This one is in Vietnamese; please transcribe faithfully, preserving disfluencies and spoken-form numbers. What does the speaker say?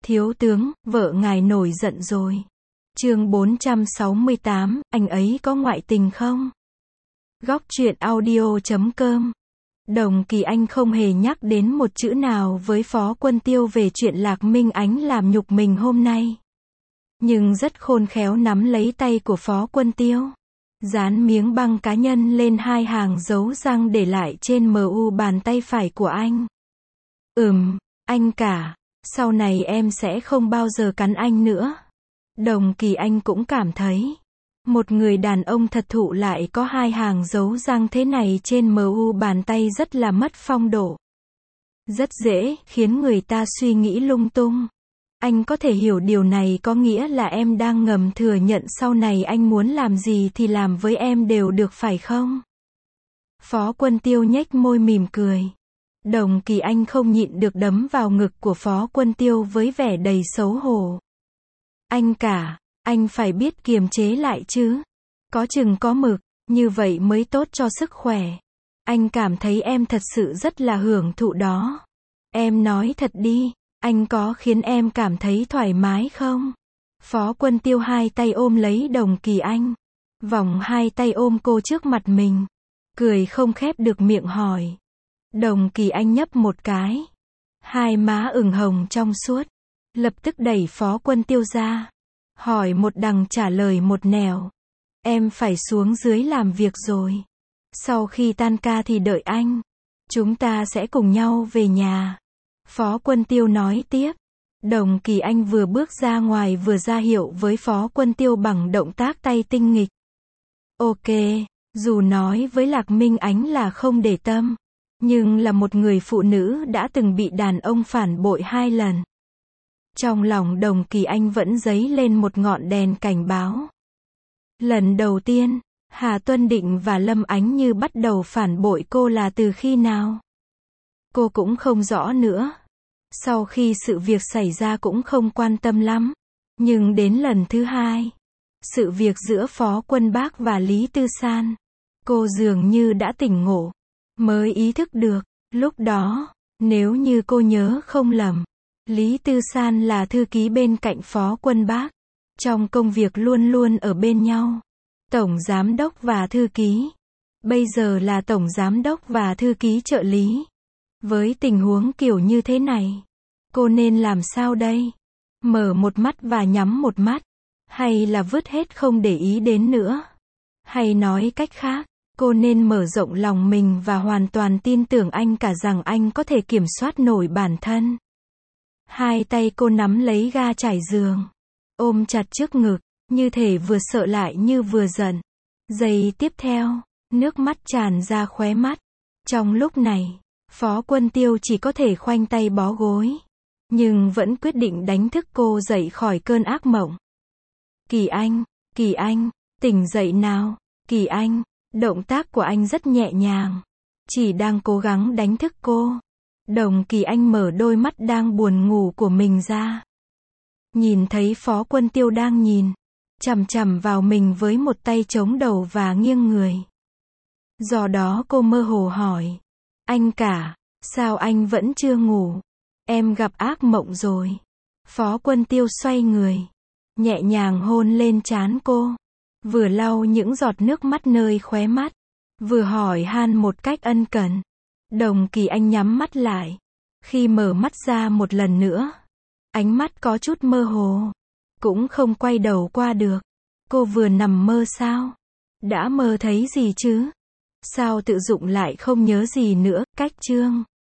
Thiếu tướng, vợ ngài nổi giận rồi. Chương bốn trăm sáu mươi tám, anh ấy có ngoại tình không? Góc truyện audio chấm com. Đồng Kỳ Anh không hề nhắc đến một chữ nào với Phó Quân Tiêu về chuyện Lạc Minh Ánh làm nhục mình hôm nay. Nhưng rất khôn khéo nắm lấy tay của Phó Quân Tiêu, dán miếng băng cá nhân lên hai hàng dấu răng để lại trên mu bàn tay phải của anh. Ừm, anh cả, sau này em sẽ không bao giờ cắn anh nữa. Đồng Kỳ Anh cũng cảm thấy, một người đàn ông thật thụ lại có hai hàng dấu răng thế này trên mu bàn tay rất là mất phong độ. Rất dễ khiến người ta suy nghĩ lung tung. Anh có thể hiểu điều này có nghĩa là em đang ngầm thừa nhận sau này anh muốn làm gì thì làm với em đều được phải không? Phó Quân Tiêu nhếch môi mỉm cười. Đồng Kỳ Anh không nhịn được đấm vào ngực của Phó Quân Tiêu với vẻ đầy xấu hổ. Anh cả, anh phải biết kiềm chế lại chứ. Có chừng có mực, như vậy mới tốt cho sức khỏe. Anh cảm thấy em thật sự rất là hưởng thụ đó. Em nói thật đi, anh có khiến em cảm thấy thoải mái không? Phó Quân Tiêu hai tay ôm lấy Đồng Kỳ Anh, vòng hai tay ôm cô trước mặt mình, cười không khép được miệng hỏi. Đồng Kỳ Anh nhấp một cái, hai má ửng hồng trong suốt, lập tức đẩy Phó Quân Tiêu ra, hỏi một đằng trả lời một nẻo. Em phải xuống dưới làm việc rồi. Sau khi tan ca thì đợi anh. Chúng ta sẽ cùng nhau về nhà. Phó Quân Tiêu nói tiếp. Đồng Kỳ Anh vừa bước ra ngoài vừa ra hiệu với Phó Quân Tiêu bằng động tác tay tinh nghịch. Ok, dù nói với Lạc Minh Ánh là không để tâm, nhưng là một người phụ nữ đã từng bị đàn ông phản bội hai lần. Trong lòng Đồng Kỳ Anh vẫn dấy lên một ngọn đèn cảnh báo. Lần đầu tiên, Hà Tuân Định và Lâm Ánh Như bắt đầu phản bội cô là từ khi nào? Cô cũng không rõ nữa. Sau khi sự việc xảy ra cũng không quan tâm lắm. Nhưng đến lần thứ hai, sự việc giữa Phó Quân Bác và Lý Tư San, cô dường như đã tỉnh ngộ, mới ý thức được. Lúc đó, nếu như cô nhớ không lầm, Lý Tư San là thư ký bên cạnh Phó Quân Bác. Trong công việc luôn luôn ở bên nhau. Tổng giám đốc và thư ký. Bây giờ là tổng giám đốc và thư ký trợ lý. Với tình huống kiểu như thế này, cô nên làm sao đây? Mở một mắt và nhắm một mắt? Hay là vứt hết không để ý đến nữa? Hay nói cách khác, cô nên mở rộng lòng mình và hoàn toàn tin tưởng anh cả rằng anh có thể kiểm soát nổi bản thân. Hai tay cô nắm lấy ga trải giường, ôm chặt trước ngực, như thể vừa sợ lại như vừa giận. Giây tiếp theo, nước mắt tràn ra khóe mắt. Trong lúc này, Phó Quân Tiêu chỉ có thể khoanh tay bó gối, nhưng vẫn quyết định đánh thức cô dậy khỏi cơn ác mộng. Kỳ Anh, Kỳ Anh, tỉnh dậy nào. Kỳ Anh, động tác của anh rất nhẹ nhàng, chỉ đang cố gắng đánh thức cô. Đồng Kỳ Anh mở đôi mắt đang buồn ngủ của mình ra. Nhìn thấy Phó Quân Tiêu đang nhìn chằm chằm vào mình với một tay chống đầu và nghiêng người. Do đó cô mơ hồ hỏi. Anh cả, sao anh vẫn chưa ngủ? Em gặp ác mộng rồi. Phó Quân Tiêu xoay người, nhẹ nhàng hôn lên trán cô, vừa lau những giọt nước mắt nơi khóe mắt, vừa hỏi han một cách ân cần. Đồng Kỳ Anh nhắm mắt lại. Khi mở mắt ra một lần nữa, ánh mắt có chút mơ hồ, cũng không quay đầu qua được. Cô vừa nằm mơ sao? Đã mơ thấy gì chứ? Sao tự dụng lại không nhớ gì nữa? Cách chương